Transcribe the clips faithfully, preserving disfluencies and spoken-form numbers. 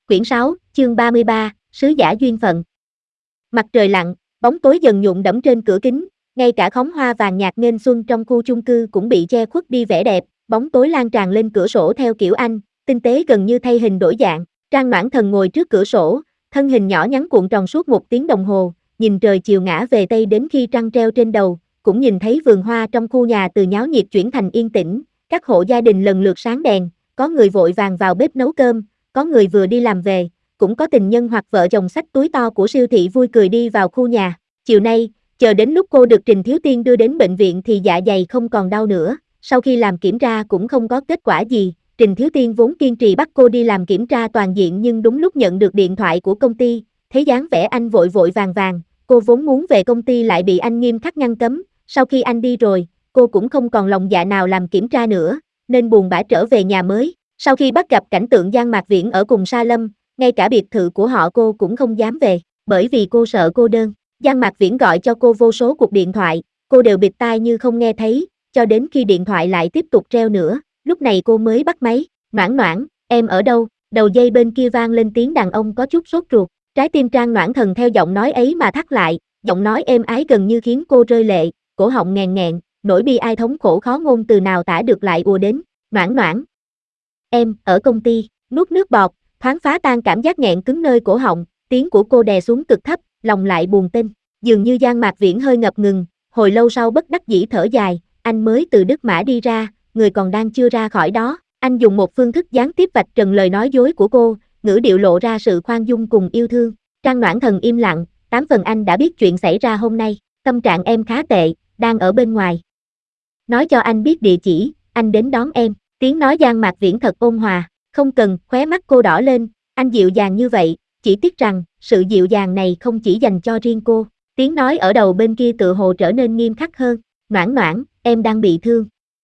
Quyển sáu, chương ba mươi ba, Sứ giả duyên phận. Mặt trời lặn, bóng tối dần nhuộm đẫm trên cửa kính, ngay cả khóm hoa vàng nhạt nghênh xuân trong khu chung cư cũng bị che khuất đi vẻ đẹp, bóng tối lan tràn lên cửa sổ theo kiểu Anh, tinh tế gần như thay hình đổi dạng. Trang Noãn Thần ngồi trước cửa sổ, thân hình nhỏ nhắn cuộn tròn suốt một tiếng đồng hồ, nhìn trời chiều ngã về tây đến khi trăng treo trên đầu, cũng nhìn thấy vườn hoa trong khu nhà từ nháo nhiệt chuyển thành yên tĩnh, các hộ gia đình lần lượt sáng đèn, có người vội vàng vào bếp nấu cơm, có người vừa đi làm về, cũng có tình nhân hoặc vợ chồng xách túi to của siêu thị vui cười đi vào khu nhà. Chiều nay, chờ đến lúc cô được Trình Thiếu Tiên đưa đến bệnh viện thì dạ dày không còn đau nữa, sau khi làm kiểm tra cũng không có kết quả gì. Trình Thiếu Tiên vốn kiên trì bắt cô đi làm kiểm tra toàn diện nhưng đúng lúc nhận được điện thoại của công ty, thấy dáng vẻ anh vội vội vàng vàng, cô vốn muốn về công ty lại bị anh nghiêm khắc ngăn cấm, sau khi anh đi rồi, cô cũng không còn lòng dạ nào làm kiểm tra nữa, nên buồn bã trở về nhà mới. Sau khi bắt gặp cảnh tượng Giang Mạc Viễn ở cùng Sa Lâm, ngay cả biệt thự của họ cô cũng không dám về, bởi vì cô sợ cô đơn. Giang Mạc Viễn gọi cho cô vô số cuộc điện thoại, cô đều bịt tai như không nghe thấy, cho đến khi điện thoại lại tiếp tục reo nữa, lúc này cô mới bắt máy. Noãn Noãn, em ở đâu? Đầu dây bên kia vang lên tiếng đàn ông có chút sốt ruột, trái tim Trang Noãn Thần theo giọng nói ấy mà thắt lại, giọng nói êm ái gần như khiến cô rơi lệ, cổ họng nghẹn nghẹn, nỗi bi ai thống khổ khó ngôn từ nào tả được lại ùa đến. Noãn Noãn, em, ở công ty, nuốt nước bọt, thoáng phá tan cảm giác nghẹn cứng nơi cổ họng, tiếng của cô đè xuống cực thấp, lòng lại buồn tênh, dường như Giang Mạc Viễn hơi ngập ngừng, hồi lâu sau bất đắc dĩ thở dài, anh mới từ Đức Mã đi ra, người còn đang chưa ra khỏi đó, anh dùng một phương thức gián tiếp vạch trần lời nói dối của cô, ngữ điệu lộ ra sự khoan dung cùng yêu thương. Trang Noãn Thần im lặng, tám phần anh đã biết chuyện xảy ra hôm nay, tâm trạng em khá tệ, đang ở bên ngoài. Nói cho anh biết địa chỉ, anh đến đón em. Tiếng nói Giang Mạc Viễn thật ôn hòa, không cần, khóe mắt cô đỏ lên, anh dịu dàng như vậy, chỉ tiếc rằng, sự dịu dàng này không chỉ dành cho riêng cô. Tiếng nói ở đầu bên kia tự hồ trở nên nghiêm khắc hơn, Noãn Noãn, em đang bị thương.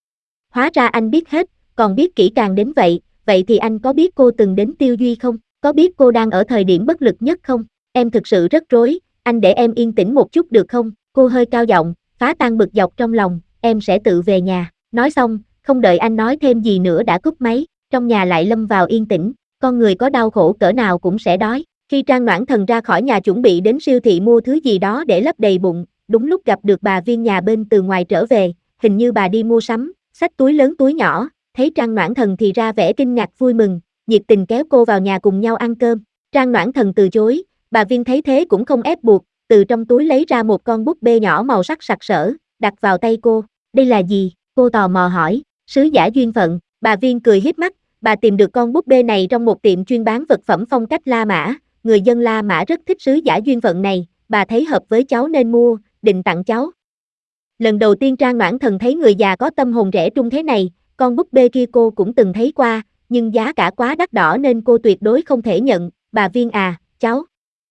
Hóa ra anh biết hết, còn biết kỹ càng đến vậy, vậy thì anh có biết cô từng đến Tiêu Duy không? Có biết cô đang ở thời điểm bất lực nhất không? Em thực sự rất rối, anh để em yên tĩnh một chút được không? Cô hơi cao giọng, phá tan bực dọc trong lòng, em sẽ tự về nhà. Nói xong, không đợi anh nói thêm gì nữa đã cúp máy, trong nhà lại lâm vào yên tĩnh, con người có đau khổ cỡ nào cũng sẽ đói. Khi Trang Noãn Thần ra khỏi nhà chuẩn bị đến siêu thị mua thứ gì đó để lấp đầy bụng, đúng lúc gặp được bà Viên nhà bên từ ngoài trở về, hình như bà đi mua sắm, xách túi lớn túi nhỏ, thấy Trang Noãn Thần thì ra vẻ kinh ngạc vui mừng, nhiệt tình kéo cô vào nhà cùng nhau ăn cơm. Trang Noãn Thần từ chối, bà Viên thấy thế cũng không ép buộc, từ trong túi lấy ra một con búp bê nhỏ màu sắc sặc sỡ, đặt vào tay cô. Đây là gì? Cô tò mò hỏi. Sứ giả duyên phận, bà Viên cười hiếp mắt, bà tìm được con búp bê này trong một tiệm chuyên bán vật phẩm phong cách La Mã, người dân La Mã rất thích sứ giả duyên phận này, bà thấy hợp với cháu nên mua, định tặng cháu. Lần đầu tiên Trang Noãn Thần thấy người già có tâm hồn rẻ trung thế này, con búp bê kia cô cũng từng thấy qua, nhưng giá cả quá đắt đỏ nên cô tuyệt đối không thể nhận. Bà Viên à, cháu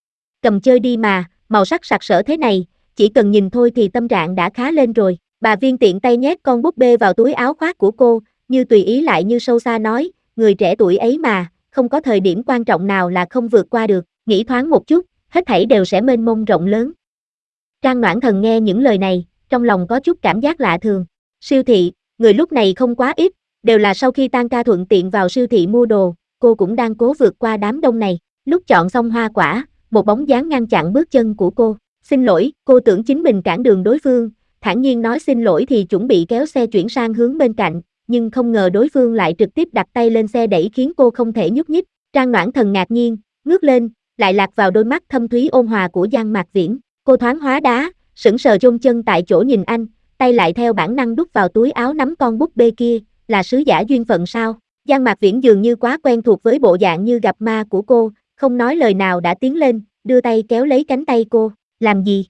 cầm chơi đi mà, màu sắc sặc sỡ thế này, chỉ cần nhìn thôi thì tâm trạng đã khá lên rồi. Bà Viên tiện tay nhét con búp bê vào túi áo khoác của cô, như tùy ý lại như sâu xa nói, người trẻ tuổi ấy mà, không có thời điểm quan trọng nào là không vượt qua được, nghĩ thoáng một chút, hết thảy đều sẽ mênh mông rộng lớn. Trang Noãn Thần nghe những lời này, trong lòng có chút cảm giác lạ thường. Siêu thị, người lúc này không quá ít, đều là sau khi tan ca thuận tiện vào siêu thị mua đồ, cô cũng đang cố vượt qua đám đông này. Lúc chọn xong hoa quả, một bóng dáng ngăn chặn bước chân của cô. Xin lỗi, cô tưởng chính mình cản đường đối phương, thản nhiên nói xin lỗi thì chuẩn bị kéo xe chuyển sang hướng bên cạnh, nhưng không ngờ đối phương lại trực tiếp đặt tay lên xe đẩy khiến cô không thể nhúc nhích. Trang Noãn Thần ngạc nhiên, ngước lên, lại lạc vào đôi mắt thâm thúy ôn hòa của Giang Mạc Viễn. Cô thoáng hóa đá, sững sờ chôn chân tại chỗ nhìn anh, tay lại theo bản năng đút vào túi áo nắm con búp bê kia, là sứ giả duyên phận sao? Giang Mạc Viễn dường như quá quen thuộc với bộ dạng như gặp ma của cô, không nói lời nào đã tiến lên, đưa tay kéo lấy cánh tay cô. Làm gì?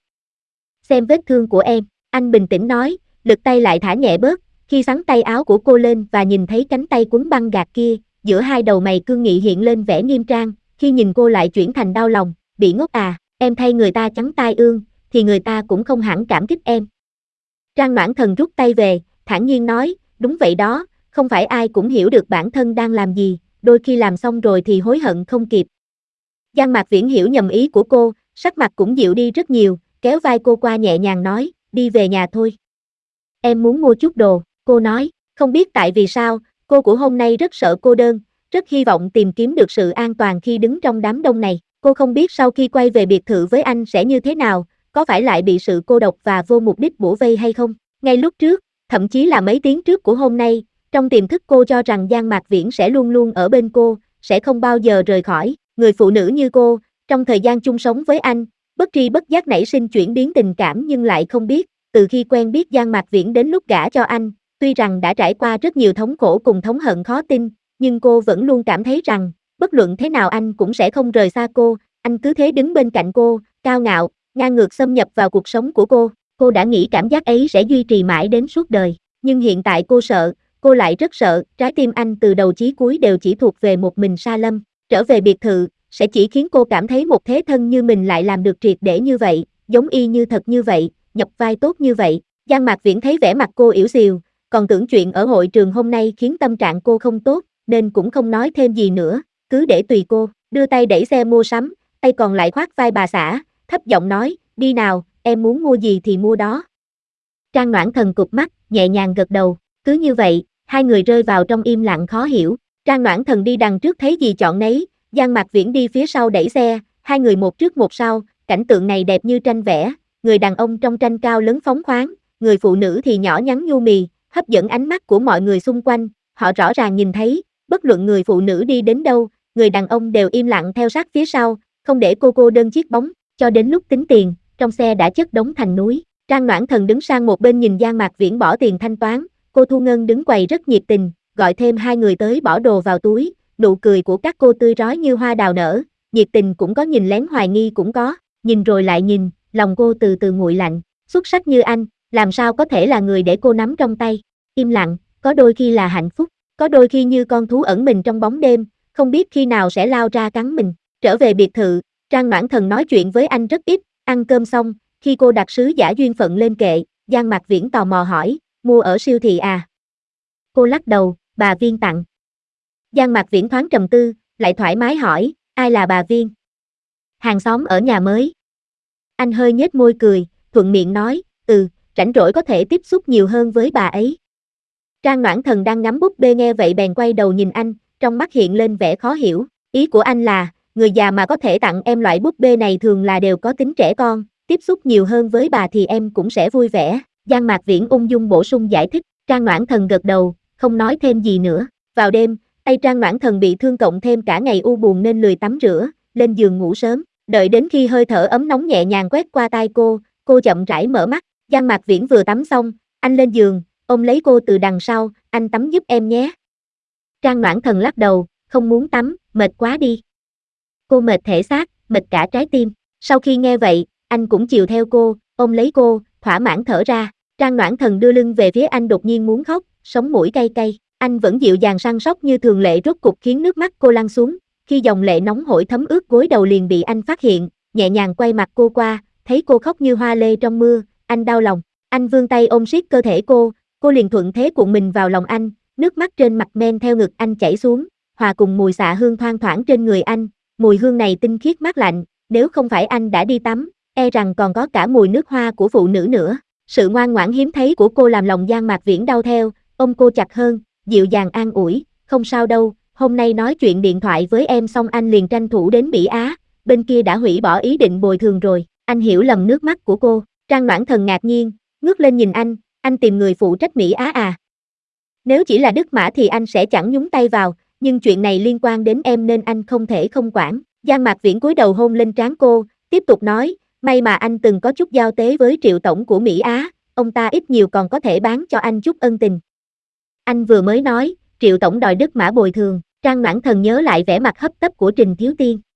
Xem vết thương của em, anh bình tĩnh nói, lực tay lại thả nhẹ bớt, khi xắn tay áo của cô lên và nhìn thấy cánh tay quấn băng gạc kia, giữa hai đầu mày cương nghị hiện lên vẻ nghiêm trang, khi nhìn cô lại chuyển thành đau lòng, bị ngốc à, em thay người ta chắn tai ương, thì người ta cũng không hẳn cảm kích em. Trang Noãn Thần rút tay về, thản nhiên nói, đúng vậy đó, không phải ai cũng hiểu được bản thân đang làm gì, đôi khi làm xong rồi thì hối hận không kịp. Giang Mạc Viễn hiểu nhầm ý của cô, sắc mặt cũng dịu đi rất nhiều, kéo vai cô qua nhẹ nhàng nói, đi về nhà thôi. Em muốn mua chút đồ, cô nói, không biết tại vì sao, cô của hôm nay rất sợ cô đơn, rất hy vọng tìm kiếm được sự an toàn khi đứng trong đám đông này. Cô không biết sau khi quay về biệt thự với anh sẽ như thế nào, có phải lại bị sự cô độc và vô mục đích bủa vây hay không? Ngay lúc trước, thậm chí là mấy tiếng trước của hôm nay, trong tiềm thức cô cho rằng Giang Mạc Viễn sẽ luôn luôn ở bên cô, sẽ không bao giờ rời khỏi. Người phụ nữ như cô, trong thời gian chung sống với anh, bất tri bất giác nảy sinh chuyển biến tình cảm nhưng lại không biết, từ khi quen biết Giang Mạc Viễn đến lúc gả cho anh, tuy rằng đã trải qua rất nhiều thống khổ cùng thống hận khó tin, nhưng cô vẫn luôn cảm thấy rằng, bất luận thế nào anh cũng sẽ không rời xa cô, anh cứ thế đứng bên cạnh cô, cao ngạo, ngang ngược xâm nhập vào cuộc sống của cô. Cô đã nghĩ cảm giác ấy sẽ duy trì mãi đến suốt đời, nhưng hiện tại cô sợ, cô lại rất sợ, trái tim anh từ đầu chí cuối đều chỉ thuộc về một mình Sa Lâm. Trở về biệt thự, sẽ chỉ khiến cô cảm thấy một thế thân như mình lại làm được triệt để như vậy, giống y như thật như vậy, nhập vai tốt như vậy. Giang Mạc Viễn thấy vẻ mặt cô ỉu xìu, còn tưởng chuyện ở hội trường hôm nay khiến tâm trạng cô không tốt, nên cũng không nói thêm gì nữa, cứ để tùy cô, đưa tay đẩy xe mua sắm, tay còn lại khoác vai bà xã, thấp giọng nói, đi nào, em muốn mua gì thì mua đó. Trang Noãn Thần cụp mắt, nhẹ nhàng gật đầu, cứ như vậy, hai người rơi vào trong im lặng khó hiểu. Trang Noãn Thần đi đằng trước thấy gì chọn nấy, Giang Mạc Viễn đi phía sau đẩy xe, hai người một trước một sau, cảnh tượng này đẹp như tranh vẽ, người đàn ông trong tranh cao lớn phóng khoáng, người phụ nữ thì nhỏ nhắn nhu mì, hấp dẫn ánh mắt của mọi người xung quanh, họ rõ ràng nhìn thấy, bất luận người phụ nữ đi đến đâu, người đàn ông đều im lặng theo sát phía sau, không để cô cô đơn chiếc bóng, cho đến lúc tính tiền, trong xe đã chất đống thành núi. Trang Noãn Thần đứng sang một bên nhìn Giang Mạc Viễn bỏ tiền thanh toán, cô Thu Ngân đứng quầy rất nhiệt tình, gọi thêm hai người tới bỏ đồ vào túi, nụ cười của các cô tươi rói như hoa đào nở, nhiệt tình cũng có, nhìn lén hoài nghi cũng có, nhìn rồi lại nhìn, lòng cô từ từ nguội lạnh, xuất sắc như anh, làm sao có thể là người để cô nắm trong tay, im lặng, có đôi khi là hạnh phúc, có đôi khi như con thú ẩn mình trong bóng đêm, không biết khi nào sẽ lao ra cắn mình. Trở về biệt thự, Trang Noãn Thần nói chuyện với anh rất ít, ăn cơm xong, khi cô đặt sứ giả duyên phận lên kệ, Giang Mạc Viễn tò mò hỏi, mua ở siêu thị à? Cô lắc đầu, bà Viên tặng. Giang Mạc Viễn thoáng trầm tư, lại thoải mái hỏi, ai là bà Viên? Hàng xóm ở nhà mới. Anh hơi nhếch môi cười, thuận miệng nói, ừ, rảnh rỗi có thể tiếp xúc nhiều hơn với bà ấy. Trang Noãn Thần đang ngắm búp bê nghe vậy bèn quay đầu nhìn anh, trong mắt hiện lên vẻ khó hiểu, ý của anh là, người già mà có thể tặng em loại búp bê này thường là đều có tính trẻ con, tiếp xúc nhiều hơn với bà thì em cũng sẽ vui vẻ. Giang Mạc Viễn ung dung bổ sung giải thích, Trang Noãn Thần gật đầu, không nói thêm gì nữa. Vào đêm, tay Trang Noãn Thần bị thương cộng thêm cả ngày u buồn nên lười tắm rửa, lên giường ngủ sớm, đợi đến khi hơi thở ấm nóng nhẹ nhàng quét qua tai cô, cô chậm rãi mở mắt, Giang Mạc Viễn vừa tắm xong, anh lên giường, ôm lấy cô từ đằng sau, anh tắm giúp em nhé. Trang Noãn Thần lắc đầu, không muốn tắm, mệt quá đi. Cô mệt thể xác, mệt cả trái tim. Sau khi nghe vậy, anh cũng chiều theo cô, ôm lấy cô, thỏa mãn thở ra. Trang Noãn Thần đưa lưng về phía anh đột nhiên muốn khóc, sống mũi cay cay. Anh vẫn dịu dàng săn sóc như thường lệ, rốt cục khiến nước mắt cô lăn xuống. Khi dòng lệ nóng hổi thấm ướt gối đầu liền bị anh phát hiện, nhẹ nhàng quay mặt cô qua, thấy cô khóc như hoa lê trong mưa, anh đau lòng. Anh vươn tay ôm siết cơ thể cô, cô liền thuận thế cuộn mình vào lòng anh, nước mắt trên mặt men theo ngực anh chảy xuống, hòa cùng mùi xạ hương thoang thoảng trên người anh. Mùi hương này tinh khiết mát lạnh, nếu không phải anh đã đi tắm, e rằng còn có cả mùi nước hoa của phụ nữ nữa. Sự ngoan ngoãn hiếm thấy của cô làm lòng Giang Mạc Viễn đau theo, ôm cô chặt hơn, dịu dàng an ủi, không sao đâu, hôm nay nói chuyện điện thoại với em xong anh liền tranh thủ đến Bỉ Á, bên kia đã hủy bỏ ý định bồi thường rồi. Anh hiểu lầm nước mắt của cô. Trang Noãn Thần ngạc nhiên, ngước lên nhìn anh, anh tìm người phụ trách Mỹ Á à? Nếu chỉ là Đức Mã thì anh sẽ chẳng nhúng tay vào, nhưng chuyện này liên quan đến em nên anh không thể không quản. Giang Mạc Viễn cúi đầu hôn lên trán cô, tiếp tục nói, may mà anh từng có chút giao tế với Triệu tổng của Mỹ Á, ông ta ít nhiều còn có thể bán cho anh chút ân tình. Anh vừa mới nói, Triệu tổng đòi Đức Mã bồi thường, Trang Noãn Thần nhớ lại vẻ mặt hấp tấp của Trình Thiếu Tiên.